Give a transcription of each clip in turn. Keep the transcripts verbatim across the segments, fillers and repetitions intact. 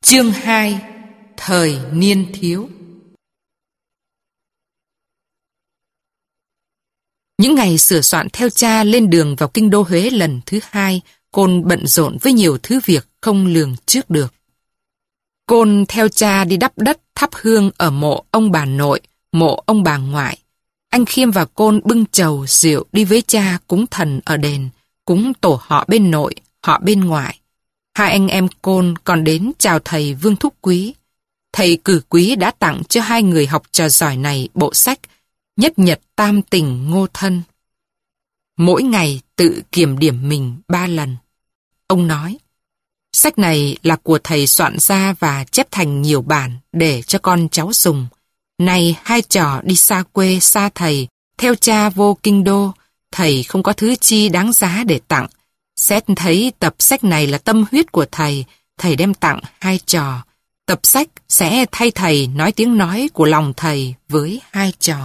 Chương hai. Thời niên thiếu. Những ngày sửa soạn theo cha lên đường vào kinh đô Huế lần thứ hai, Côn bận rộn với nhiều thứ việc không lường trước được. Côn theo cha đi đắp đất thắp hương ở mộ ông bà nội, mộ ông bà ngoại. Anh Khiêm và Côn bưng trầu rượu đi với cha cúng thần ở đền, cúng tổ họ bên nội, họ bên ngoại. Hai anh em Côn còn đến chào thầy Vương Thúc Quý. Thầy Cử Quý đã tặng cho hai người học trò giỏi này bộ sách Nhất Nhật Tam Tình Ngô Thân. Mỗi ngày tự kiểm điểm mình ba lần. Ông nói, sách này là của thầy soạn ra và chép thành nhiều bản để cho con cháu dùng. Này hai trò đi xa quê xa thầy, theo cha vô kinh đô, thầy không có thứ chi đáng giá để tặng. Xét thấy tập sách này là tâm huyết của thầy, thầy đem tặng hai trò. Tập sách sẽ thay thầy nói tiếng nói của lòng thầy với hai trò.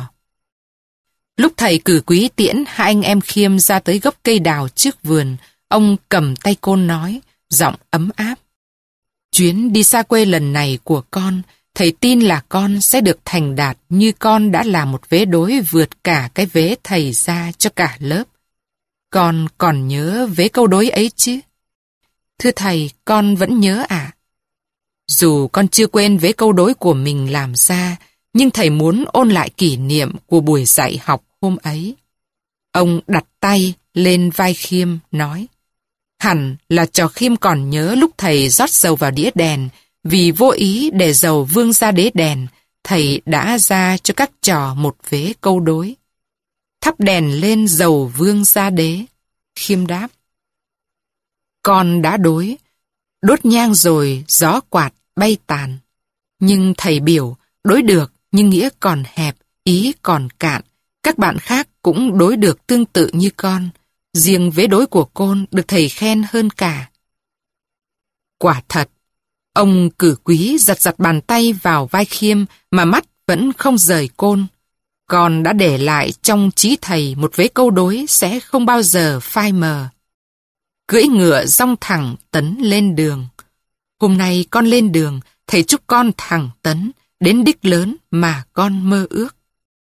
Lúc thầy Cử Quý tiễn hai anh em Khiêm ra tới gốc cây đào trước vườn, ông cầm tay Côn nói, giọng ấm áp. Chuyến đi xa quê lần này của con, thầy tin là con sẽ được thành đạt như con đã là một vế đối vượt cả cái vế thầy ra cho cả lớp. Con còn nhớ vế câu đối ấy chứ? Thưa thầy, con vẫn nhớ ạ. Dù con chưa quên vế câu đối của mình làm ra, nhưng thầy muốn ôn lại kỷ niệm của buổi dạy học hôm ấy. Ông đặt tay lên vai Khiêm, nói, hẳn là trò Khiêm còn nhớ lúc thầy rót dầu vào đĩa đèn, vì vô ý để dầu vương ra đế đèn, thầy đã ra cho các trò một vế câu đối. Thắp đèn lên dầu vương ra đế. Khiêm đáp, con đã đối, đốt nhang rồi gió quạt bay tàn. Nhưng thầy biểu, đối được nhưng nghĩa còn hẹp, ý còn cạn. Các bạn khác cũng đối được tương tự như con. Riêng vế đối của Côn được thầy khen hơn cả. Quả thật, ông Cử Quý giật giật bàn tay vào vai Khiêm mà mắt vẫn không rời Côn. Con đã để lại trong trí thầy một vế câu đối sẽ không bao giờ phai mờ. Cưỡi ngựa dong thẳng tấn lên đường. Hôm nay con lên đường, thầy chúc con thẳng tấn, đến đích lớn mà con mơ ước.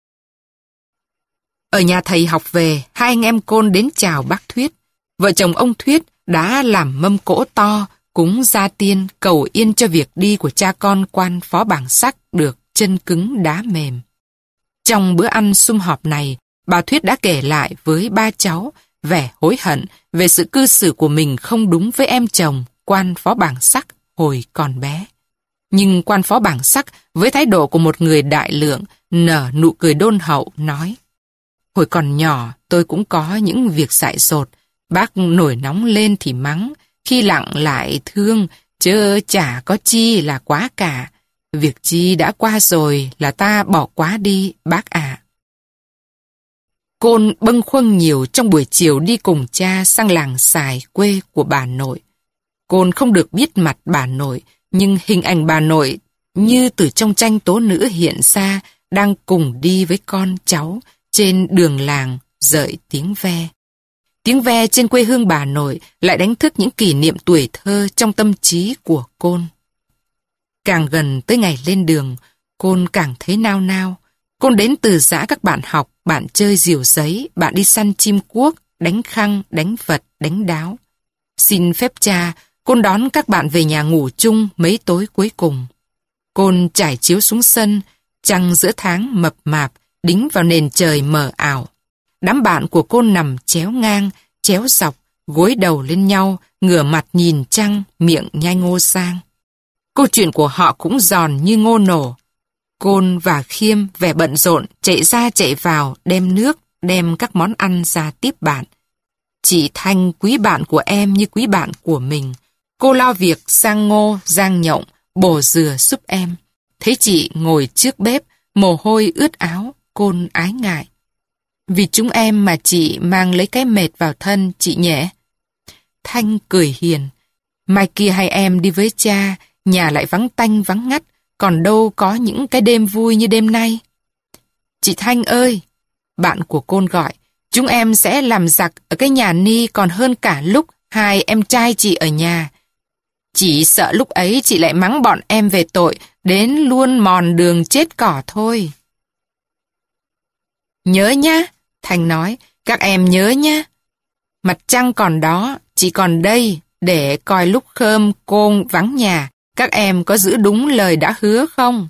Ở nhà thầy học về, hai anh em Côn đến chào bác Thuyết. Vợ chồng ông Thuyết đã làm mâm cỗ to, cúng gia tiên, cầu yên cho việc đi của cha con quan phó bảng sắc được chân cứng đá mềm. Trong bữa ăn sum họp này, bà Thuyết đã kể lại với ba cháu vẻ hối hận về sự cư xử của mình không đúng với em chồng, quan phó bảng sắc, hồi còn bé. Nhưng quan phó bảng sắc, với thái độ của một người đại lượng, nở nụ cười đôn hậu, nói, hồi còn nhỏ, tôi cũng có những việc dại dột, bác nổi nóng lên thì mắng, khi lặng lại thương, chớ chả có chi là quá cả. Việc chi đã qua rồi là ta bỏ quá đi, bác ạ. Côn bâng khuâng nhiều trong buổi chiều đi cùng cha sang làng Sài quê của bà nội. Côn không được biết mặt bà nội, nhưng hình ảnh bà nội như từ trong tranh tố nữ hiện ra đang cùng đi với con cháu trên đường làng dợi tiếng ve. Tiếng ve trên quê hương bà nội lại đánh thức những kỷ niệm tuổi thơ trong tâm trí của Côn. Càng gần tới ngày lên đường, Côn càng thấy nao nao. Côn đến từ giã các bạn học, bạn chơi diều giấy, bạn đi săn chim cuốc, đánh khăng, đánh vật, đánh đáo. Xin phép cha, Côn đón các bạn về nhà ngủ chung mấy tối cuối cùng. Côn trải chiếu xuống sân, trăng giữa tháng mập mạp, đính vào nền trời mờ ảo. Đám bạn của Côn nằm chéo ngang, chéo dọc, gối đầu lên nhau, ngửa mặt nhìn trăng, miệng nhai ngô sang. Câu chuyện của họ cũng giòn như ngô nổ. Côn và Khiêm vẻ bận rộn, chạy ra chạy vào, đem nước, đem các món ăn ra tiếp bạn. Chị Thanh quý bạn của em như quý bạn của mình. Cô lo việc sang ngô, rang nhộng, bổ dừa giúp em. Thấy chị ngồi trước bếp, mồ hôi ướt áo, Côn ái ngại. Vì chúng em mà chị mang lấy cái mệt vào thân, chị nhẹ. Thanh cười hiền. Mai kia hai em đi với cha, nhà lại vắng tanh vắng ngắt, còn đâu có những cái đêm vui như đêm nay. Chị Thanh ơi, bạn của Côn gọi, chúng em sẽ làm giặc ở cái nhà Ni còn hơn cả lúc hai em trai chị ở nhà. Chỉ sợ lúc ấy chị lại mắng bọn em về tội, đến luôn mòn đường chết cỏ thôi. Nhớ nhá, Thanh nói, các em nhớ nhá. Mặt trăng còn đó, chị còn đây, để coi lúc Khơm Côn vắng nhà, các em có giữ đúng lời đã hứa không?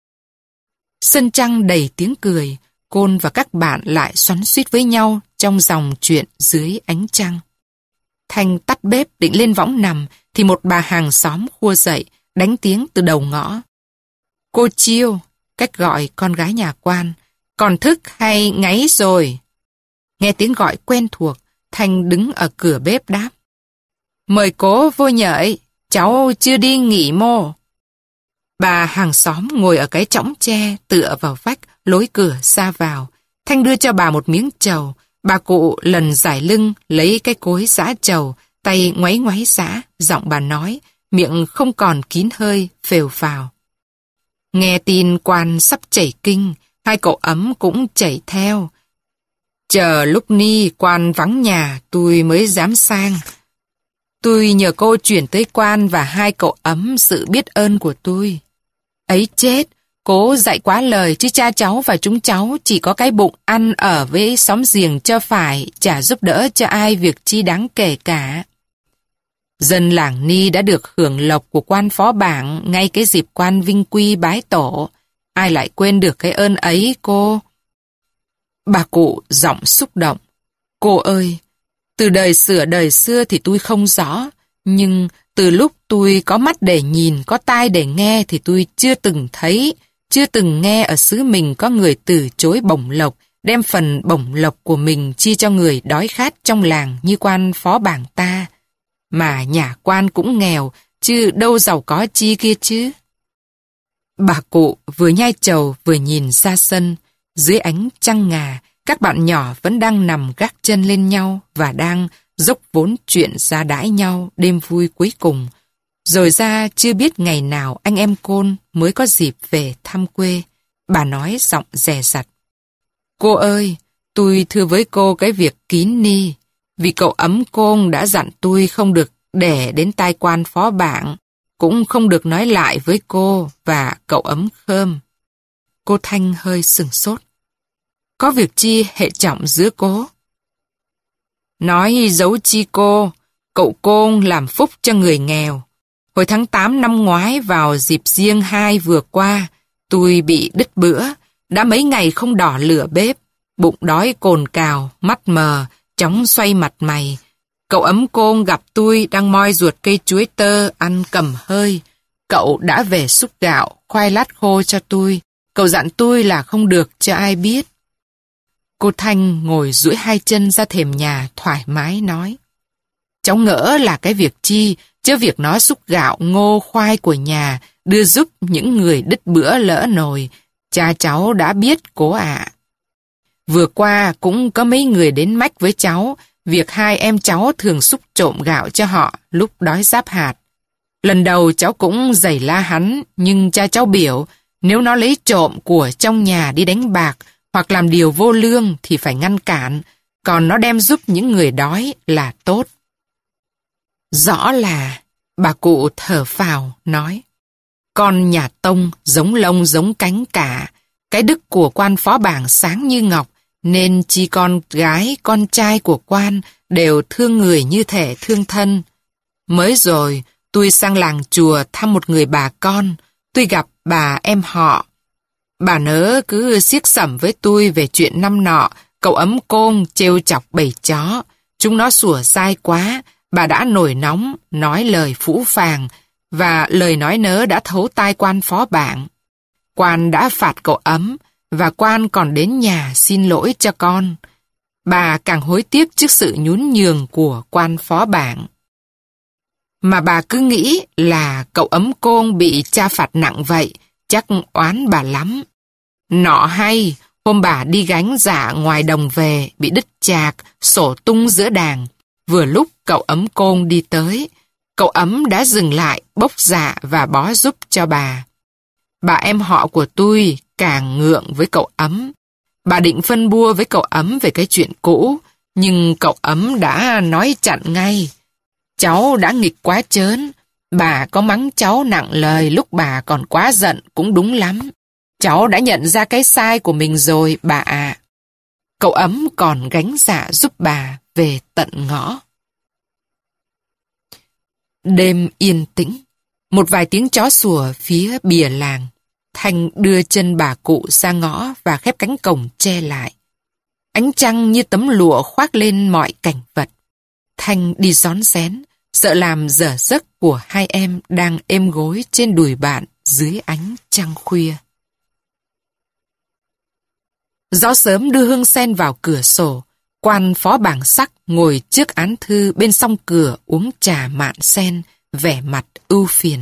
Sân trăng đầy tiếng cười, Côn và các bạn lại xoắn xuýt với nhau trong dòng chuyện dưới ánh trăng. Thanh tắt bếp định lên võng nằm, thì một bà hàng xóm khua dậy, đánh tiếng từ đầu ngõ. Cô Chiêu, cách gọi con gái nhà quan, còn thức hay ngáy rồi? Nghe tiếng gọi quen thuộc, Thanh đứng ở cửa bếp đáp. Mời cố vô nhợi, cháu chưa đi nghỉ mô. Bà hàng xóm ngồi ở cái chõng tre, tựa vào vách, lối cửa ra vào. Thanh đưa cho bà một miếng trầu. Bà cụ lần giải lưng, lấy cái cối giã trầu, tay ngoáy ngoáy giã, giọng bà nói, miệng không còn kín hơi, phều phào. Nghe tin quan sắp chảy kinh, hai cậu ấm cũng chảy theo. Chờ lúc ni quan vắng nhà, tôi mới dám sang. Tôi nhờ cô chuyển tới quan và hai cậu ấm sự biết ơn của tôi. Ấy chết, cố dạy quá lời chứ cha cháu và chúng cháu chỉ có cái bụng ăn ở với xóm giềng cho phải, chả giúp đỡ cho ai việc chi đáng kể cả. Dân làng Ni đã được hưởng lộc của quan phó bảng ngay cái dịp quan vinh quy bái tổ. Ai lại quên được cái ơn ấy cô? Bà cụ giọng xúc động. Cô ơi, từ đời xưa đời xưa thì tôi không rõ, nhưng từ lúc tôi có mắt để nhìn, có tai để nghe thì tôi chưa từng thấy, chưa từng nghe ở xứ mình có người từ chối bổng lộc, đem phần bổng lộc của mình chia cho người đói khát trong làng như quan phó bảng ta. Mà nhà quan cũng nghèo, chứ đâu giàu có chi kia chứ. Bà cụ vừa nhai trầu vừa nhìn ra sân, dưới ánh trăng ngà, các bạn nhỏ vẫn đang nằm gác chân lên nhau và đang dốc vốn chuyện ra đãi nhau đêm vui cuối cùng. Rồi ra chưa biết ngày nào anh em Côn mới có dịp về thăm quê. Bà nói giọng dè dặt. Cô ơi, tôi thưa với cô cái việc kín ni, vì cậu ấm Côn đã dặn tôi không được để đến tai quan phó bảng, cũng không được nói lại với cô và cậu ấm Khơm. Cô Thanh hơi sửng sốt. Có việc chi hệ trọng giữa cố? Nói giấu chi cô, cậu Côn làm phúc cho người nghèo. Hồi tháng tám năm ngoái vào dịp Giêng hai vừa qua, tôi bị đứt bữa, đã mấy ngày không đỏ lửa bếp, bụng đói cồn cào, mắt mờ, chóng xoay mặt mày. Cậu ấm Côn gặp tôi đang moi ruột cây chuối tơ ăn cầm hơi. Cậu đã về xúc gạo, khoai lát khô cho tôi. Cậu dặn tôi là không được cho ai biết. Cô Thanh ngồi duỗi hai chân ra thềm nhà thoải mái nói. Cháu ngỡ là cái việc chi, chứ việc nó xúc gạo ngô khoai của nhà, đưa giúp những người đứt bữa lỡ nồi. Cha cháu đã biết cố ạ. Vừa qua cũng có mấy người đến mách với cháu, việc hai em cháu thường xúc trộm gạo cho họ lúc đói giáp hạt. Lần đầu cháu cũng giày la hắn, nhưng cha cháu biểu, nếu nó lấy trộm của trong nhà đi đánh bạc, hoặc làm điều vô lương thì phải ngăn cản, còn nó đem giúp những người đói là tốt. Rõ là, bà cụ thở phào, nói, con nhà Tông giống lông giống cánh cả, cái đức của quan phó bảng sáng như ngọc, nên chi con gái, con trai của quan đều thương người như thể thương thân. Mới rồi, tôi sang làng chùa thăm một người bà con, tôi gặp bà em họ. Bà nớ cứ xiếc xẩm với tôi về chuyện năm nọ, cậu ấm Côn trêu chọc bầy chó. Chúng nó sủa dai quá, bà đã nổi nóng, nói lời phũ phàng, và lời nói nớ đã thấu tai quan phó bảng. Quan đã phạt cậu ấm, và quan còn đến nhà xin lỗi cho con. Bà càng hối tiếc trước sự nhún nhường của quan phó bảng. Mà bà cứ nghĩ là cậu ấm Côn bị cha phạt nặng vậy, chắc oán bà lắm. Nọ hay, hôm bà đi gánh dạ ngoài đồng về, bị đứt chạc, sổ tung giữa đàng. Vừa lúc cậu ấm Côn đi tới, cậu ấm đã dừng lại, bốc dạ và bó giúp cho bà. Bà em họ của tôi càng ngượng với cậu ấm. Bà định phân bua với cậu ấm về cái chuyện cũ, nhưng cậu ấm đã nói chặn ngay. Cháu đã nghịch quá chớn, Bà có mắng cháu nặng lời lúc bà còn quá giận cũng đúng lắm. Cháu đã nhận ra cái sai của mình rồi, bà ạ. Cậu Ấm còn gánh dạ giúp bà về tận ngõ. Đêm yên tĩnh, một vài tiếng chó sủa phía bìa làng. Thanh đưa chân bà cụ ra ngõ và khép cánh cổng che lại. Ánh trăng như tấm lụa khoác lên mọi cảnh vật. Thanh đi rón rén, sợ làm dở giấc của hai em đang êm gối trên đùi bạn dưới ánh trăng khuya. Gió sớm đưa hương sen vào cửa sổ. Quan phó bảng sắc ngồi trước án thư bên song cửa uống trà mạn sen, vẻ mặt ưu phiền.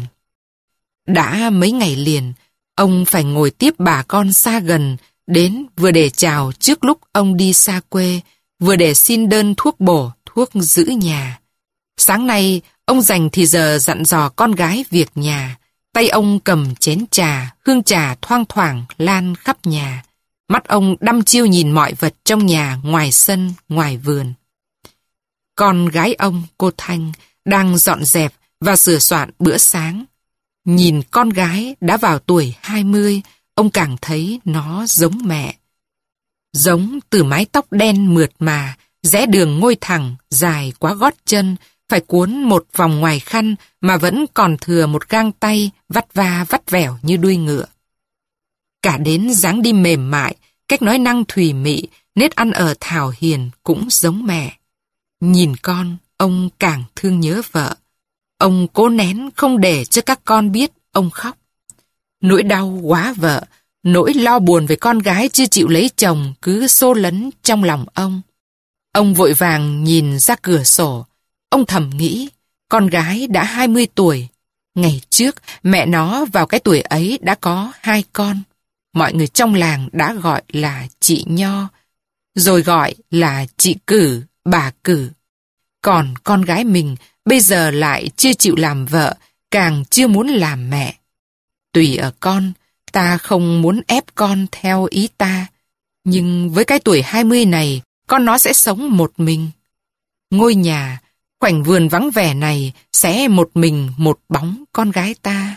Đã mấy ngày liền, ông phải ngồi tiếp bà con xa gần, đến vừa để chào trước lúc ông đi xa quê, vừa để xin đơn thuốc bổ, thuốc giữ nhà. Sáng nay, ông dành thì giờ dặn dò con gái việc nhà. Tay ông cầm chén trà, hương trà thoang thoảng lan khắp nhà. Mắt ông đăm chiêu nhìn mọi vật trong nhà, ngoài sân, ngoài vườn. Con gái ông, cô Thanh, đang dọn dẹp và sửa soạn bữa sáng. Nhìn con gái đã vào tuổi hai mươi, ông càng thấy nó giống mẹ. Giống từ mái tóc đen mượt mà, rẽ đường ngôi thẳng, dài quá gót chân, phải cuốn một vòng ngoài khăn mà vẫn còn thừa một gang tay vắt va vắt vẻo như đuôi ngựa. Cả đến dáng đi mềm mại, cách nói năng thùy mị, nết ăn ở thảo hiền cũng giống mẹ. Nhìn con, ông càng thương nhớ vợ. Ông cố nén không để cho các con biết ông khóc. Nỗi đau quá vợ, nỗi lo buồn về con gái chưa chịu lấy chồng cứ xô lấn trong lòng ông. Ông vội vàng nhìn ra cửa sổ. Ông thầm nghĩ, con gái đã hai mươi tuổi. Ngày trước, mẹ nó vào cái tuổi ấy đã có hai con. Mọi người trong làng đã gọi là chị Nho, rồi gọi là chị Cử, bà Cử. Còn con gái mình bây giờ lại chưa chịu làm vợ, càng chưa muốn làm mẹ. Tùy ở con, ta không muốn ép con theo ý ta. Nhưng với cái tuổi hai mươi này, con nó sẽ sống một mình. Ngôi nhà, khoảnh vườn vắng vẻ này sẽ một mình một bóng con gái ta.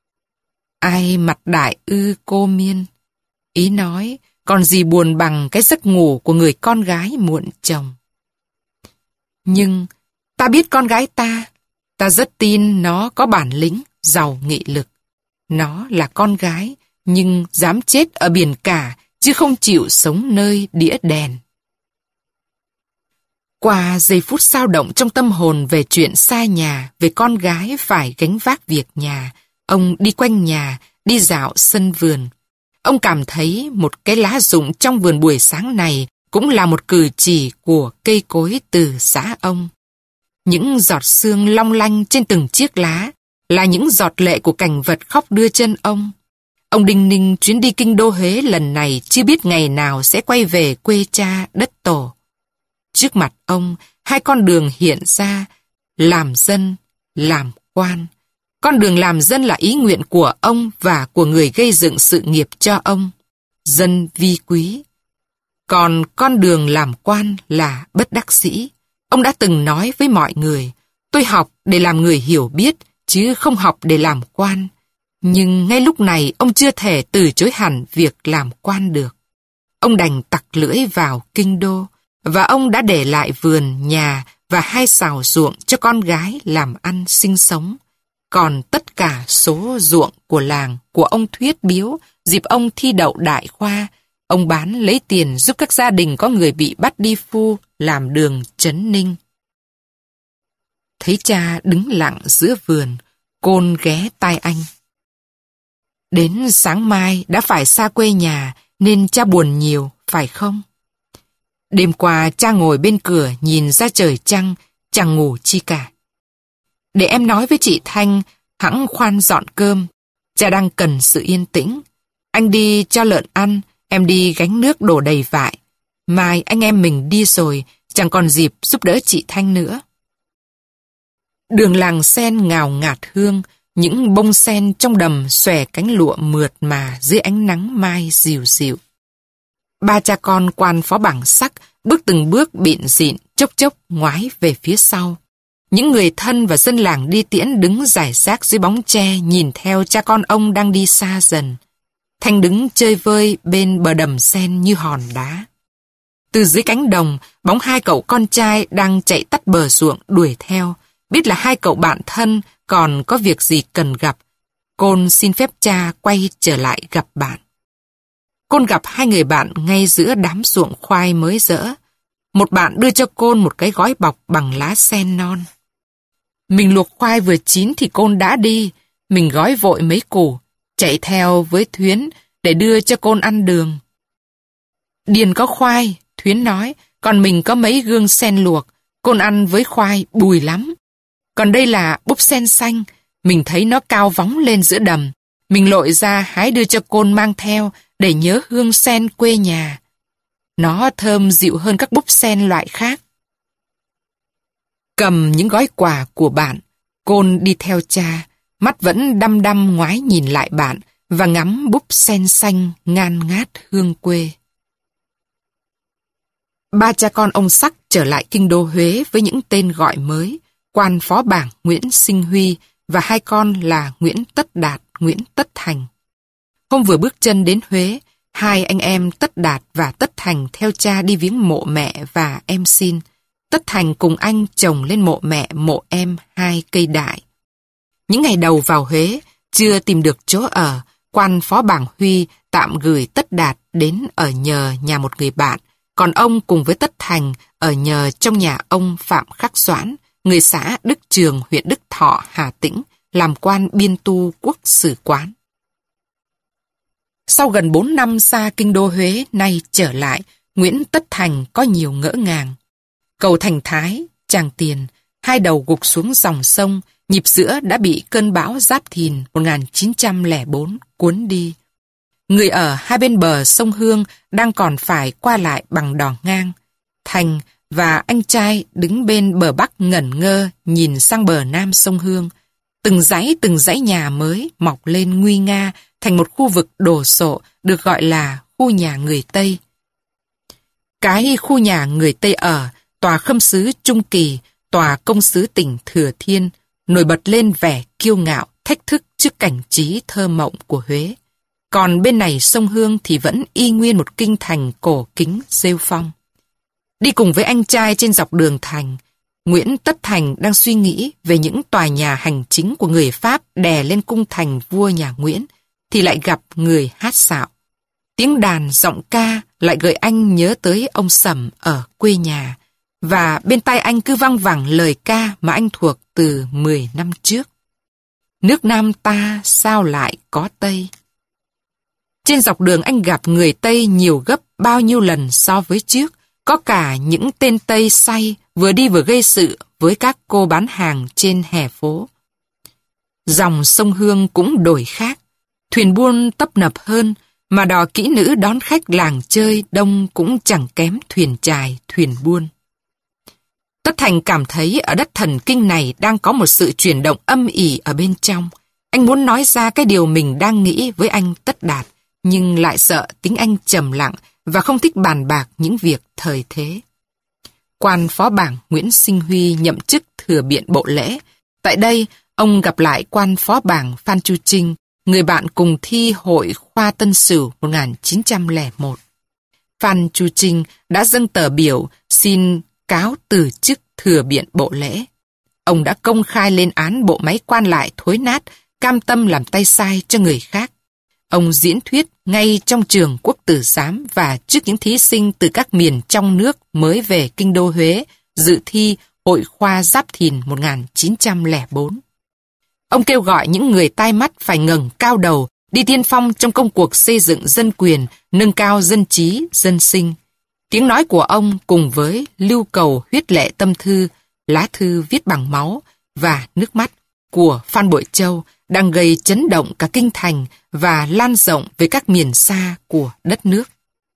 Ai mặt đại ư cô miên. Ý nói, còn gì buồn bằng cái giấc ngủ của người con gái muộn chồng. Nhưng ta biết con gái ta, ta rất tin nó có bản lĩnh, giàu nghị lực. Nó là con gái, nhưng dám chết ở biển cả, chứ không chịu sống nơi đĩa đèn. Qua giây phút xao động trong tâm hồn về chuyện xa nhà, về con gái phải gánh vác việc nhà, ông đi quanh nhà, đi dạo sân vườn. Ông cảm thấy một cái lá rụng trong vườn buổi sáng này cũng là một cử chỉ của cây cối từ xã ông. Những giọt sương long lanh trên từng chiếc lá là những giọt lệ của cảnh vật khóc đưa chân ông. Ông đinh ninh chuyến đi kinh đô Huế lần này chưa biết ngày nào sẽ quay về quê cha đất tổ. Trước mặt ông, hai con đường hiện ra, làm dân, làm quan. Con đường làm dân là ý nguyện của ông và của người gây dựng sự nghiệp cho ông, dân vi quý. Còn con đường làm quan là bất đắc dĩ. Ông đã từng nói với mọi người, tôi học để làm người hiểu biết, chứ không học để làm quan. Nhưng ngay lúc này ông chưa thể từ chối hẳn việc làm quan được. Ông đành tặc lưỡi vào kinh đô, và ông đã để lại vườn, nhà và hai sào ruộng cho con gái làm ăn sinh sống. Còn tất cả số ruộng của làng của ông Thuyết biếu dịp ông thi đậu đại khoa, ông bán lấy tiền giúp các gia đình có người bị bắt đi phu làm đường trấn ninh. Thấy cha đứng lặng giữa vườn, Côn ghé tai anh. Đến sáng mai đã phải xa quê nhà nên cha buồn nhiều, phải không? Đêm qua cha ngồi bên cửa nhìn ra trời trăng, chẳng ngủ chi cả. Để em nói với chị Thanh, hẵng khoan dọn cơm, cha đang cần sự yên tĩnh. Anh đi cho lợn ăn, em đi gánh nước đổ đầy vại. Mai anh em mình đi rồi, chẳng còn dịp giúp đỡ chị Thanh nữa. Đường làng sen ngào ngạt hương, những bông sen trong đầm xòe cánh lụa mượt mà dưới ánh nắng mai dịu dịu. Ba cha con quan phó bảng sắc bước từng bước bịn dịn, chốc chốc ngoái về phía sau. Những người thân và dân làng đi tiễn đứng rải rác dưới bóng tre nhìn theo cha con ông đang đi xa dần. Thanh đứng chơi vơi bên bờ đầm sen như hòn đá. Từ dưới cánh đồng, bóng hai cậu con trai đang chạy tắt bờ ruộng đuổi theo. Biết là hai cậu bạn thân còn có việc gì cần gặp. Côn xin phép cha quay trở lại gặp bạn. Côn gặp hai người bạn ngay giữa đám ruộng khoai mới rỡ. Một bạn đưa cho Côn một cái gói bọc bằng lá sen non. Mình luộc khoai vừa chín thì Côn đã đi. Mình gói vội mấy củ, chạy theo với Thuyến để đưa cho Côn ăn đường. Điền có khoai, Thuyến nói, còn mình có mấy gương sen luộc. Côn ăn với khoai bùi lắm. Còn đây là búp sen xanh, mình thấy nó cao vóng lên giữa đầm. Mình lội ra hái đưa cho Côn mang theo để nhớ hương sen quê nhà. Nó thơm dịu hơn các búp sen loại khác. Cầm những gói quà của bạn, Côn đi theo cha, mắt vẫn đăm đăm ngoái nhìn lại bạn và ngắm búp sen xanh ngan ngát hương quê. Ba cha con ông Sắc trở lại kinh đô Huế với những tên gọi mới, quan phó bảng Nguyễn Sinh Huy và hai con là Nguyễn Tất Đạt, Nguyễn Tất Thành. Hôm vừa bước chân đến Huế, hai anh em Tất Đạt và Tất Thành theo cha đi viếng mộ mẹ và em xin. Tất Thành cùng anh trồng lên mộ mẹ mộ em hai cây đại. Những ngày đầu vào Huế, chưa tìm được chỗ ở, quan phó bảng Huy tạm gửi Tất Đạt đến ở nhờ nhà một người bạn, còn ông cùng với Tất Thành ở nhờ trong nhà ông Phạm Khắc Doãn, người xã Đức Trường, huyện Đức Thọ, Hà Tĩnh, làm quan biên tu quốc sử quán. Sau gần bốn năm xa kinh đô Huế nay trở lại, Nguyễn Tất Thành có nhiều ngỡ ngàng. Cầu Thành Thái, Tràng Tiền, hai đầu gục xuống dòng sông, nhịp giữa đã bị cơn bão Giáp Thìn một nghìn chín trăm lẻ bốn cuốn đi. Người ở hai bên bờ sông Hương đang còn phải qua lại bằng đò ngang. Thành và anh trai đứng bên bờ bắc ngẩn ngơ nhìn sang bờ nam sông Hương. Từng dãy từng dãy nhà mới mọc lên nguy nga thành một khu vực đồ sộ được gọi là khu nhà người Tây. Cái khu nhà người Tây ở, tòa khâm sứ Trung Kỳ, tòa công sứ tỉnh Thừa Thiên, nổi bật lên vẻ kiêu ngạo, thách thức trước cảnh trí thơ mộng của Huế. Còn bên này sông Hương thì vẫn y nguyên một kinh thành cổ kính rêu phong. Đi cùng với anh trai trên dọc đường thành, Nguyễn Tất Thành đang suy nghĩ về những tòa nhà hành chính của người Pháp đè lên cung thành vua nhà Nguyễn, thì lại gặp người hát xạo. Tiếng đàn giọng ca lại gợi anh nhớ tới ông Sẩm ở quê nhà, và bên tai anh cứ văng vẳng lời ca mà anh thuộc từ mười năm trước. Nước Nam ta sao lại có Tây? Trên dọc đường anh gặp người Tây nhiều gấp bao nhiêu lần so với trước, có cả những tên Tây say vừa đi vừa gây sự với các cô bán hàng trên hè phố. Dòng sông Hương cũng đổi khác, thuyền buôn tấp nập hơn, mà đò kỹ nữ đón khách làng chơi đông cũng chẳng kém thuyền chài, thuyền buôn. Tất Thành cảm thấy ở đất thần kinh này đang có một sự chuyển động âm ỉ ở bên trong. Anh muốn nói ra cái điều mình đang nghĩ với anh Tất Đạt, nhưng lại sợ tính anh trầm lặng và không thích bàn bạc những việc thời thế. Quan phó bảng Nguyễn Sinh Huy nhậm chức thừa biện bộ lễ. Tại đây, ông gặp lại quan phó bảng Phan Chu Trinh, người bạn cùng thi hội khoa Tân Sửu một nghìn chín trăm lẻ một. Phan Chu Trinh đã dâng tờ biểu xin cáo từ chức thừa biện bộ lễ. Ông đã công khai lên án bộ máy quan lại thối nát, cam tâm làm tay sai cho người khác. Ông diễn thuyết ngay trong trường Quốc Tử Giám và trước những thí sinh từ các miền trong nước mới về kinh đô Huế dự thi hội khoa Giáp Thìn một nghìn chín trăm lẻ bốn. Ông kêu gọi những người tai mắt phải ngẩng cao đầu, đi tiên phong trong công cuộc xây dựng dân quyền, nâng cao dân trí, dân sinh. Tiếng nói của ông cùng với lưu cầu huyết lệ tâm thư, lá thư viết bằng máu và nước mắt của Phan Bội Châu đang gây chấn động cả kinh thành và lan rộng về các miền xa của đất nước.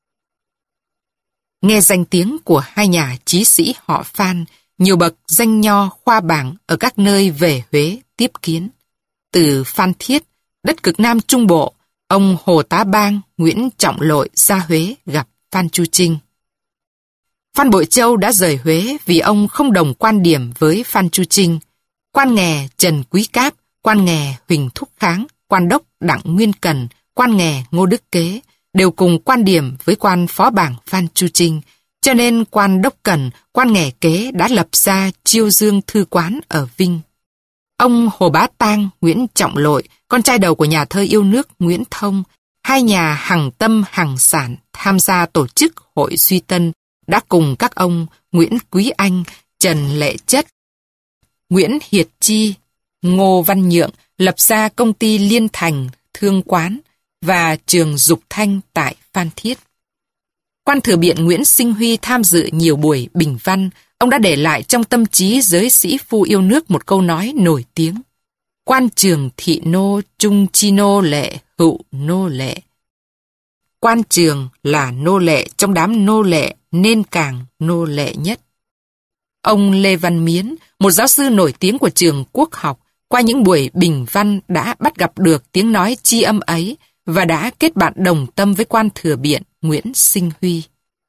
Nghe danh tiếng của hai nhà chí sĩ họ Phan, nhiều bậc danh nho khoa bảng ở các nơi về Huế tiếp kiến. Từ Phan Thiết, đất cực Nam Trung Bộ, ông Hồ Tá Bang, Nguyễn Trọng Lội ra Huế gặp Phan Chu Trinh. Phan Bội Châu đã rời Huế vì ông không đồng quan điểm với Phan Chu Trinh. Quan nghè Trần Quý Cáp, quan nghè Huỳnh Thúc Kháng, quan đốc Đặng Nguyên Cần, quan nghè Ngô Đức Kế đều cùng quan điểm với quan phó bảng Phan Chu Trinh, cho nên quan đốc Cần, quan nghè Kế đã lập ra Chiêu Dương Thư Quán ở Vinh. Ông Hồ Bá Tang, Nguyễn Trọng Lội, con trai đầu của nhà thơ yêu nước Nguyễn Thông, hai nhà hằng tâm hằng sản tham gia tổ chức Hội Duy Tân, đã cùng các ông Nguyễn Quý Anh, Trần Lệ Chất, Nguyễn Hiệt Chi, Ngô Văn Nhượng lập ra công ty Liên Thành, Thương Quán và trường Dục Thanh tại Phan Thiết. Quan Thừa Biện Nguyễn Sinh Huy tham dự nhiều buổi bình văn, ông đã để lại trong tâm trí giới sĩ phu yêu nước một câu nói nổi tiếng: quan trường thị nô trung chi nô lệ hữu nô lệ. Quan trường là nô lệ trong đám nô lệ nên càng nô lệ nhất. Ông Lê Văn Miến, một giáo sư nổi tiếng của trường Quốc học, qua những buổi bình văn đã bắt gặp được tiếng nói tri âm ấy và đã kết bạn đồng tâm với quan Thừa Biện Nguyễn Sinh Huy.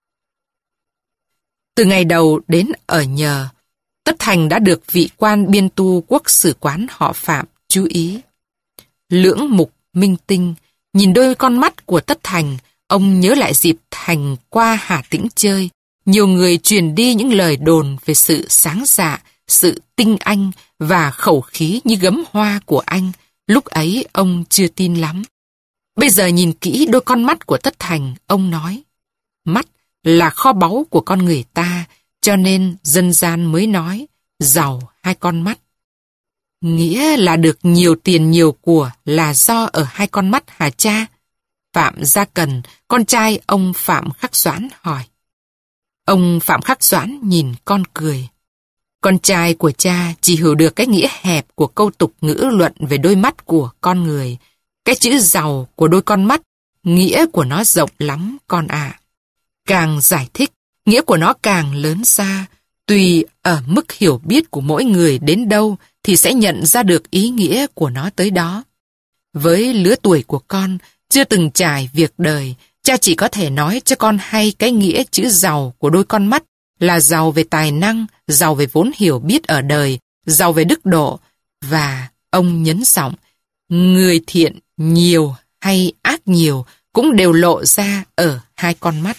Từ ngày đầu đến ở nhờ, Tất Thành đã được vị quan biên tu quốc sử quán họ Phạm chú ý. Lưỡng mục minh tinh, nhìn đôi con mắt của Tất Thành, ông nhớ lại dịp Thành qua Hà Tĩnh chơi. Nhiều người truyền đi những lời đồn về sự sáng dạ, sự tinh anh và khẩu khí như gấm hoa của anh. Lúc ấy ông chưa tin lắm. Bây giờ nhìn kỹ đôi con mắt của Tất Thành, ông nói: mắt là kho báu của con người ta, cho nên dân gian mới nói giàu hai con mắt. Nghĩa là được nhiều tiền nhiều của là do ở hai con mắt hả cha? Phạm Gia Cần, con trai ông Phạm Khắc Doãn hỏi. Ông Phạm Khắc Doãn nhìn con cười. Con trai của cha chỉ hiểu được cái nghĩa hẹp của câu tục ngữ luận về đôi mắt của con người. Cái chữ giàu của đôi con mắt, nghĩa của nó rộng lắm con ạ. Càng giải thích, nghĩa của nó càng lớn ra. Tùy ở mức hiểu biết của mỗi người đến đâu thì sẽ nhận ra được ý nghĩa của nó tới đó. Với lứa tuổi của con, chưa từng trải việc đời, cha chỉ có thể nói cho con hay cái nghĩa chữ giàu của đôi con mắt là giàu về tài năng, giàu về vốn hiểu biết ở đời, giàu về đức độ. Và ông nhấn giọng, người thiện nhiều hay ác nhiều cũng đều lộ ra ở hai con mắt.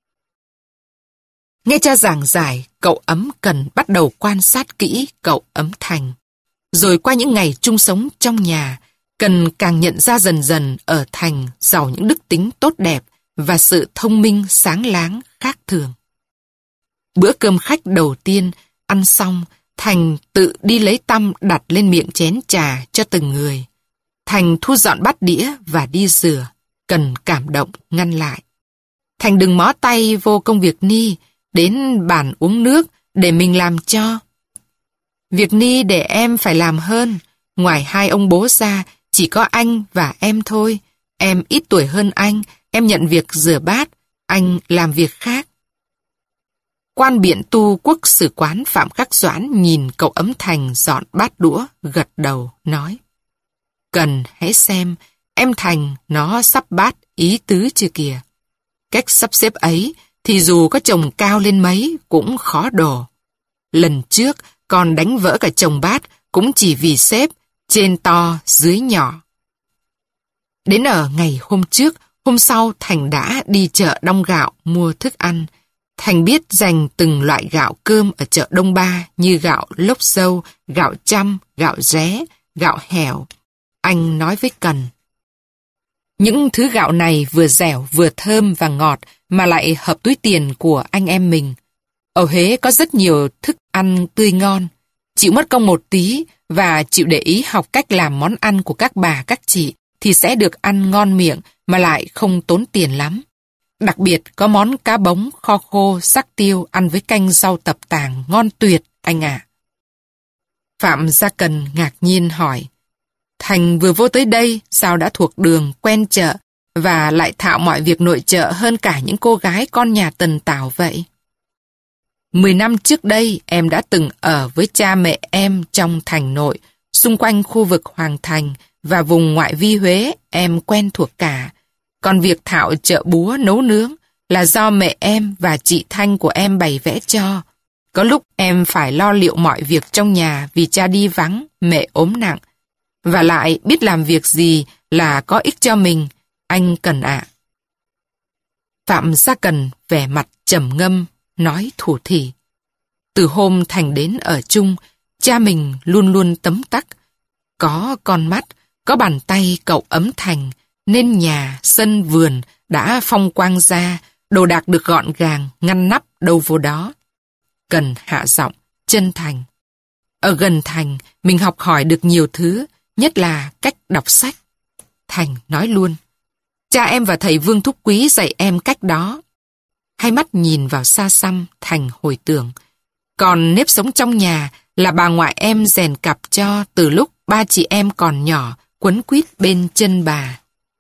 Nghe cha giảng giải, cậu Ấm Cần bắt đầu quan sát kỹ cậu Ấm Thành. Rồi qua những ngày chung sống trong nhà, Cần càng nhận ra dần dần ở Thành giàu những đức tính tốt đẹp và sự thông minh sáng láng khác thường. Bữa cơm khách đầu tiên, ăn xong, Thành tự đi lấy tăm đặt lên miệng chén trà cho từng người. Thành thu dọn bát đĩa và đi rửa, Cần cảm động ngăn lại. Thành đừng mó tay vô công việc Ni, đến bàn uống nước để mình làm cho. Việc Ni để em phải làm hơn, ngoài hai ông bố ra, chỉ có anh và em thôi. Em ít tuổi hơn anh, em nhận việc rửa bát, anh làm việc khác. Quan biện tu quốc sử quán Phạm Khắc Doãn nhìn cậu Ấm Thành dọn bát đũa, gật đầu, nói: Cần hãy xem, em Thành nó sắp bát ý tứ chưa kìa. Cách sắp xếp ấy thì dù có chồng cao lên mấy cũng khó đổ. Lần trước còn đánh vỡ cả chồng bát cũng chỉ vì xếp trên to dưới nhỏ. Đến ở ngày hôm trước, hôm sau Thành đã đi chợ Đông Gạo mua thức ăn. Thành biết dành từng loại gạo cơm ở chợ Đông Ba như gạo lốc dâu, gạo chăm, gạo ré, gạo hẻo. Anh nói với Cần: những thứ gạo này vừa dẻo, vừa thơm và ngọt mà lại hợp túi tiền của anh em mình. Ở Huế có rất nhiều thức ăn tươi ngon. Chịu mất công một tí và chịu để ý học cách làm món ăn của các bà các chị thì sẽ được ăn ngon miệng mà lại không tốn tiền lắm. Đặc biệt có món cá bống, kho khô, sắc tiêu ăn với canh rau tập tàng ngon tuyệt anh ạ. Phạm Gia Cần ngạc nhiên hỏi: Thành vừa vô tới đây sao đã thuộc đường, quen chợ và lại thạo mọi việc nội trợ hơn cả những cô gái con nhà Tần Tảo vậy? Mười năm trước đây em đã từng ở với cha mẹ em trong thành nội, xung quanh khu vực Hoàng Thành và vùng ngoại vi Huế em quen thuộc cả. Còn việc thạo chợ búa nấu nướng, là do mẹ em và chị Thanh của em bày vẽ cho. Có lúc em phải lo liệu mọi việc trong nhà vì cha đi vắng, mẹ ốm nặng. Và lại biết làm việc gì là có ích cho mình, anh Cần ạ. Phạm Gia Cần vẻ mặt trầm ngâm, nói thủ thỉ. Từ hôm Thành đến ở chung, cha mình luôn luôn tấm tắc. Có con mắt, có bàn tay cậu ấm Thành, nên nhà, sân, vườn đã phong quang ra, đồ đạc được gọn gàng, ngăn nắp đâu vô đó. Cần hạ giọng, chân thành. Ở gần Thành, mình học hỏi được nhiều thứ, nhất là cách đọc sách. Thành nói luôn. Cha em và thầy Vương Thúc Quý dạy em cách đó. Hai mắt nhìn vào xa xăm, Thành hồi tưởng. Còn nếp sống trong nhà là bà ngoại em rèn cặp cho từ lúc ba chị em còn nhỏ, quấn quýt bên chân bà.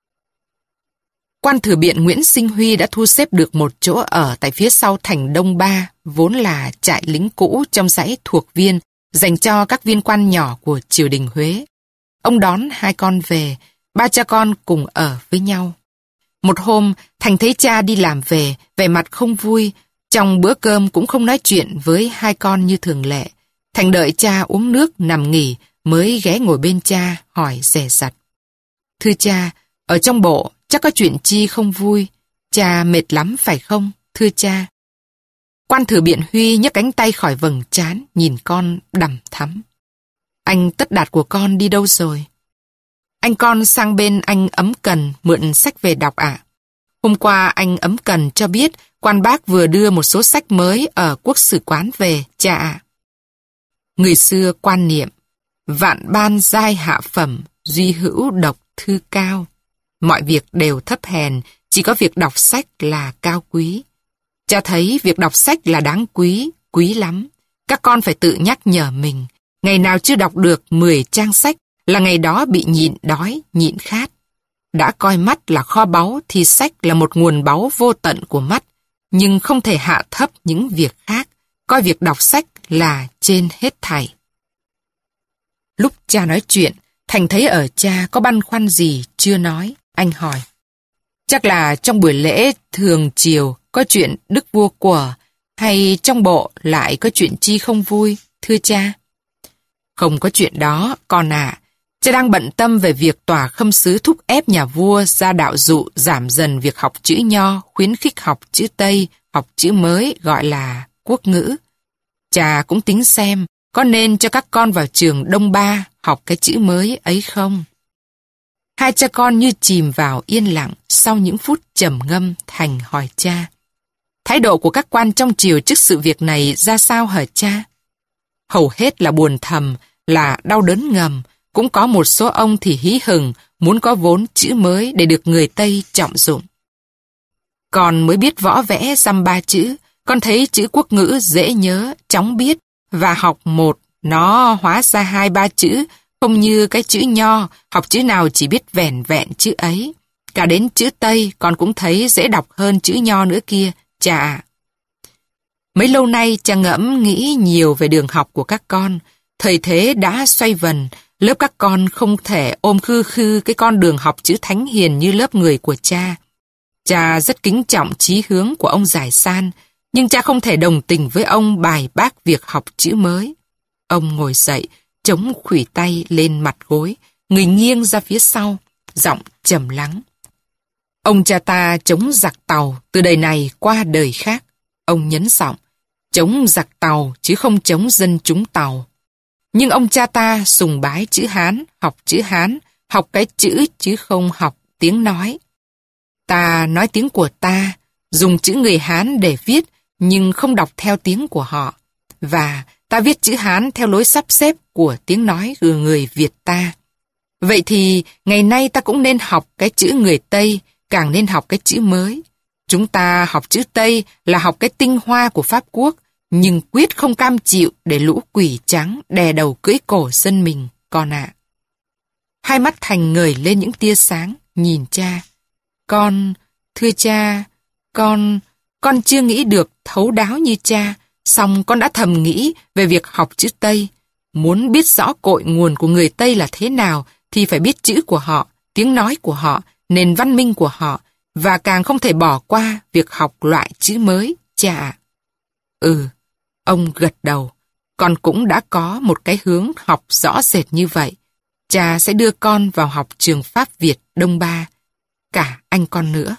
Quan Thừa Biện Nguyễn Sinh Huy đã thu xếp được một chỗ ở tại phía sau thành Đông Ba, vốn là trại lính cũ trong dãy thuộc viên, dành cho các viên quan nhỏ của triều đình Huế. Ông đón hai con về, ba cha con cùng ở với nhau. Một hôm, Thành thấy cha đi làm về, vẻ mặt không vui, trong bữa cơm cũng không nói chuyện với hai con như thường lệ. Thành đợi cha uống nước nằm nghỉ, mới ghé ngồi bên cha, hỏi dè dặt. Thưa cha, ở trong bộ chắc có chuyện chi không vui, cha mệt lắm phải không, thưa cha? Quan Thừa Biện Huy nhấc cánh tay khỏi vầng trán, nhìn con đằm thắm. Anh Tất Đạt của con đi đâu rồi? Anh con sang bên anh Ấm Cần mượn sách về đọc ạ. Hôm qua anh Ấm Cần cho biết quan bác vừa đưa một số sách mới ở Quốc Sử Quán về, cha ạ. Người xưa quan niệm, vạn ban giai hạ phẩm, duy hữu độc thư cao. Mọi việc đều thấp hèn, chỉ có việc đọc sách là cao quý. Cha thấy việc đọc sách là đáng quý, quý lắm. Các con phải tự nhắc nhở mình. Ngày nào chưa đọc được mười trang sách là ngày đó bị nhịn đói, nhịn khát. Đã coi mắt là kho báu thì sách là một nguồn báu vô tận của mắt, nhưng không thể hạ thấp những việc khác. Coi việc đọc sách là trên hết thảy. Lúc cha nói chuyện, Thành thấy ở cha có băn khoăn gì chưa nói. Anh hỏi. Chắc là trong buổi lễ thường chiều có chuyện đức vua của, hay trong bộ lại có chuyện chi không vui, thưa cha? Không có chuyện đó, con ạ. À. Cha đang bận tâm về việc tòa khâm sứ thúc ép nhà vua ra đạo dụ giảm dần việc học chữ Nho, khuyến khích học chữ Tây, học chữ mới gọi là quốc ngữ. Cha cũng tính xem có nên cho các con vào trường Đông Ba học cái chữ mới ấy không? Hai cha con như chìm vào yên lặng, sau những phút trầm ngâm, Thành hỏi cha. Thái độ của các quan trong triều trước sự việc này ra sao hả cha? Hầu hết là buồn thầm, là đau đớn ngầm, cũng có một số ông thì hí hửng, muốn có vốn chữ mới để được người Tây trọng dụng. Con mới biết võ vẽ dăm ba chữ, con thấy chữ quốc ngữ dễ nhớ, chóng biết, và học một, nó hóa ra hai ba chữ, không như cái chữ Nho, học chữ nào chỉ biết vẻn vẹn chữ ấy. Cả đến chữ Tây con cũng thấy dễ đọc hơn chữ Nho nữa kia, cha ạ. Mấy lâu nay cha ngẫm nghĩ nhiều về đường học của các con. Thời thế đã xoay vần, lớp các con không thể ôm khư khư cái con đường học chữ thánh hiền như lớp người của cha. Cha rất kính trọng chí hướng của ông Giải San, nhưng cha không thể đồng tình với ông bài bác việc học chữ mới. Ông ngồi dậy, chống khuỷu tay lên mặt gối, người nghiêng ra phía sau, giọng trầm lắng. Ông cha ta chống giặc Tàu từ đời này qua đời khác. Ông nhấn giọng, chống giặc Tàu chứ không chống dân chúng Tàu. Nhưng ông cha ta sùng bái chữ Hán, học chữ Hán, học cái chữ chứ không học tiếng nói. Ta nói tiếng của ta, dùng chữ người Hán để viết, nhưng không đọc theo tiếng của họ. Và ta viết chữ Hán theo lối sắp xếp của tiếng nói của người Việt ta. Vậy thì ngày nay ta cũng nên học cái chữ người Tây, càng nên học cái chữ mới. Chúng ta học chữ Tây là học cái tinh hoa của Pháp Quốc, nhưng quyết không cam chịu để lũ quỷ trắng đè đầu cưỡi cổ dân mình, con ạ. Hai mắt Thành ngời lên những tia sáng, nhìn cha. Con, thưa cha, con, con chưa nghĩ được thấu đáo như cha, song con đã thầm nghĩ về việc học chữ Tây. Muốn biết rõ cội nguồn của người Tây là thế nào thì phải biết chữ của họ, tiếng nói của họ, nền văn minh của họ, và càng không thể bỏ qua việc học loại chữ mới, cha ạ. Ừ, ông gật đầu. Con cũng đã có một cái hướng học rõ rệt như vậy. Cha sẽ đưa con vào học trường Pháp Việt Đông Ba, cả anh con nữa.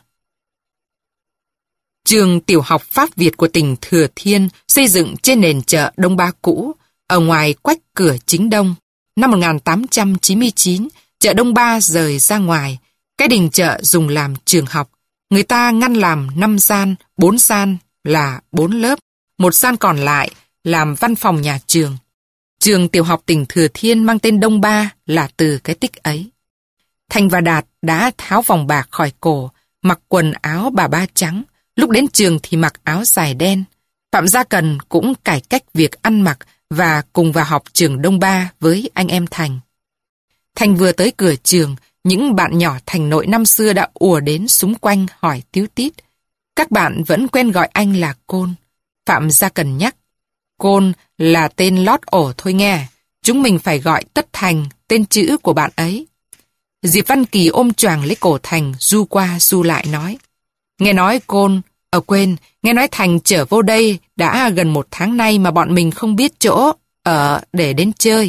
Trường tiểu học Pháp Việt của tỉnh Thừa Thiên xây dựng trên nền chợ Đông Ba cũ, ở ngoài quách cửa chính đông. Năm một nghìn tám trăm chín mươi chín, chợ Đông Ba rời ra ngoài. Cái đình chợ dùng làm trường học. Người ta ngăn làm năm gian, bốn gian là bốn lớp, một gian còn lại làm văn phòng nhà trường. Trường tiểu học tỉnh Thừa Thiên mang tên Đông Ba là từ cái tích ấy. Thành và Đạt đã tháo vòng bạc khỏi cổ, mặc quần áo bà ba trắng, lúc đến trường thì mặc áo dài đen. Phạm Gia Cần cũng cải cách việc ăn mặc và cùng vào học trường Đông Ba với anh em Thành. Thành vừa tới cửa trường, những bạn nhỏ Thành nội năm xưa đã ùa đến xung quanh hỏi tíu tít. Các bạn vẫn quen gọi anh là Côn. Phạm Gia Cần nhắc, Côn là tên lót ổ thôi nghe, chúng mình phải gọi Tất Thành, tên chữ của bạn ấy. Diệp Văn Kỳ ôm choàng lấy cổ Thành, du qua du lại nói. Nghe nói Côn, ở quên, nghe nói Thành trở vô đây đã gần một tháng nay mà bọn mình không biết chỗ ở để đến chơi.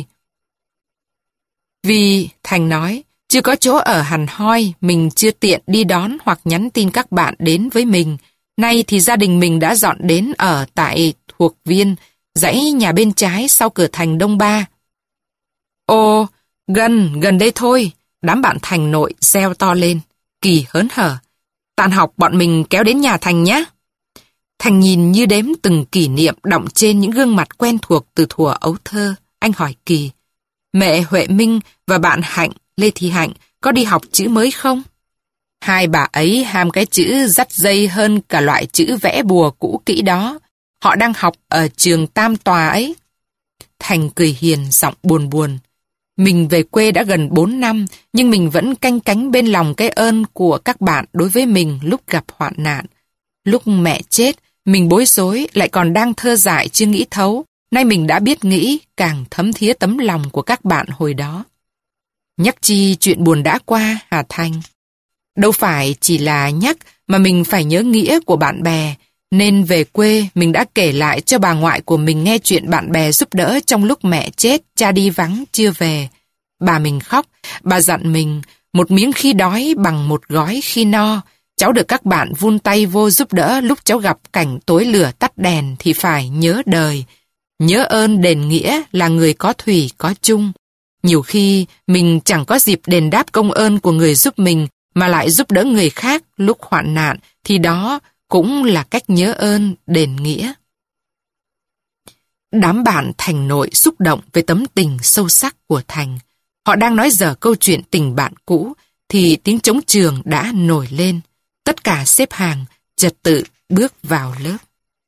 Vì, Thành nói, chưa có chỗ ở hẳn hoi, mình chưa tiện đi đón hoặc nhắn tin các bạn đến với mình. Nay thì gia đình mình đã dọn đến ở tại Thuộc Viên, dãy nhà bên trái sau cửa thành Đông Ba. Ồ, gần, gần đây thôi, đám bạn Thành nội reo to lên. Kỳ hớn hở. Tàn học bọn mình kéo đến nhà Thành nhé. Thành nhìn như đếm từng kỷ niệm đọng trên những gương mặt quen thuộc từ thuở ấu thơ. Anh hỏi Kỳ, mẹ Huệ Minh và bạn Hạnh, Lê Thị Hạnh, có đi học chữ mới không? Hai bà ấy ham cái chữ dắt dây hơn cả loại chữ vẽ bùa cũ kỹ đó. Họ đang học ở trường Tam Tòa ấy. Thành cười hiền, giọng buồn buồn. Mình về quê đã gần bốn năm, nhưng mình vẫn canh cánh bên lòng cái ơn của các bạn đối với mình lúc gặp hoạn nạn. Lúc mẹ chết, mình bối rối, lại còn đang thơ dại chưa nghĩ thấu. Nay mình đã biết nghĩ, càng thấm thía tấm lòng của các bạn hồi đó. Nhắc chi chuyện buồn đã qua, hả Thành? Đâu phải chỉ là nhắc, mà mình phải nhớ nghĩa của bạn bè. Nên về quê, mình đã kể lại cho bà ngoại của mình nghe chuyện bạn bè giúp đỡ trong lúc mẹ chết, cha đi vắng, chưa về. Bà mình khóc, bà dặn mình, một miếng khi đói bằng một gói khi no. Cháu được các bạn vun tay vô giúp đỡ lúc cháu gặp cảnh tối lửa tắt đèn thì phải nhớ đời. Nhớ ơn đền nghĩa là người có thủy có chung. Nhiều khi mình chẳng có dịp đền đáp công ơn của người giúp mình mà lại giúp đỡ người khác lúc hoạn nạn thì đó cũng là cách nhớ ơn đền nghĩa. Đám bạn Thành nội xúc động về tấm tình sâu sắc của Thành. Họ đang nói dở câu chuyện tình bạn cũ thì tiếng trống trường đã nổi lên. Tất cả xếp hàng, trật tự bước vào lớp.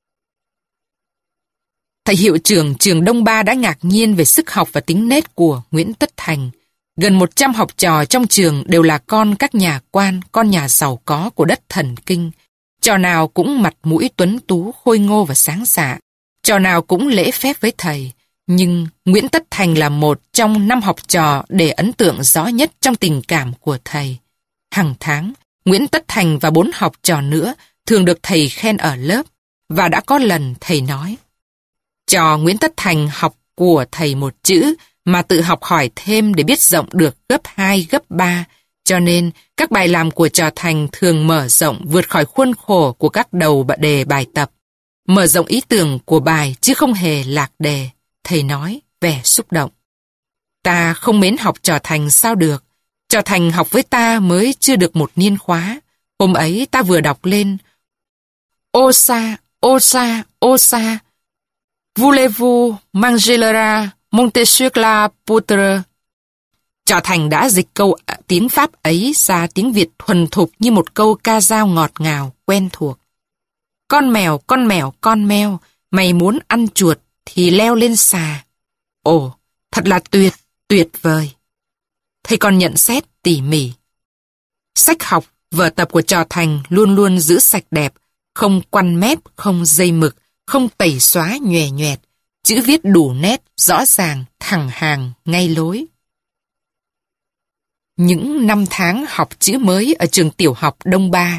Thầy hiệu trưởng trường Đông Ba đã ngạc nhiên về sức học và tính nết của Nguyễn Tất Thành. Gần một trăm học trò trong trường đều là con các nhà quan, con nhà giàu có của đất Thần Kinh. Trò nào cũng mặt mũi tuấn tú, khôi ngô và sáng dạ. Trò nào cũng lễ phép với thầy. Nhưng Nguyễn Tất Thành là một trong năm học trò để ấn tượng rõ nhất trong tình cảm của thầy. Hàng tháng, Nguyễn Tất Thành và bốn học trò nữa thường được thầy khen ở lớp. Và đã có lần thầy nói, trò Nguyễn Tất Thành học của thầy một chữ mà tự học hỏi thêm để biết rộng được gấp hai, gấp ba. Cho nên, các bài làm của trò Thành thường mở rộng vượt khỏi khuôn khổ của các đầu đề bài tập. Mở rộng ý tưởng của bài chứ không hề lạc đề. Thầy nói, vẻ xúc động. Ta không mến học trò Thành sao được. Trò Thành học với ta mới chưa được một niên khóa. Hôm ấy ta vừa đọc lên. Ô sa, ô sa, ô sa. Voulez-vous manger le rat, monter sur la poutre? Trò Thành đã dịch câu tiếng Pháp ấy ra tiếng Việt thuần thục như một câu ca dao ngọt ngào, quen thuộc. Con mèo, con mèo, con mèo, mày muốn ăn chuột thì leo lên xà. Ồ, thật là tuyệt, tuyệt vời. Thầy còn nhận xét tỉ mỉ. Sách học, vở tập của trò Thành luôn luôn giữ sạch đẹp, không quăn mép, không dây mực, không tẩy xóa nhòe nhoẹt, chữ viết đủ nét, rõ ràng, thẳng hàng, ngay lối. Những năm tháng học chữ mới ở trường tiểu học Đông Ba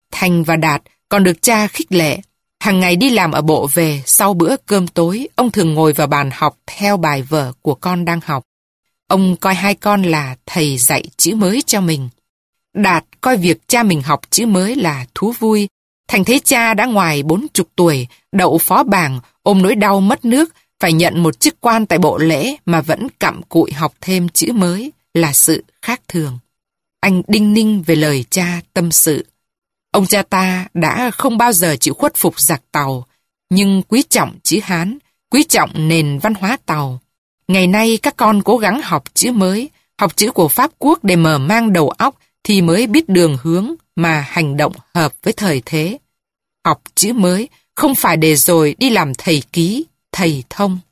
Thành và Đạt còn được cha khích lệ. Hàng ngày đi làm ở bộ về, sau bữa cơm tối, ông thường ngồi vào bàn học theo bài vở của con đang học. Ông coi hai con là thầy dạy chữ mới cho mình. Đạt coi việc cha mình học chữ mới là thú vui. Thành thấy cha đã ngoài bốn chục tuổi, đậu phó bảng, ôm nỗi đau mất nước, phải nhận một chức quan tại bộ lễ mà vẫn cặm cụi học thêm chữ mới là sự khác thường. Anh đinh ninh về lời cha tâm sự. Ông cha ta đã không bao giờ chịu khuất phục giặc Tàu, nhưng quý trọng chữ Hán, quý trọng nền văn hóa Tàu. Ngày nay các con cố gắng học chữ mới, học chữ của Pháp Quốc để mở mang đầu óc thì mới biết đường hướng mà hành động hợp với thời thế. Học chữ mới không phải để rồi đi làm thầy ký, thầy thông.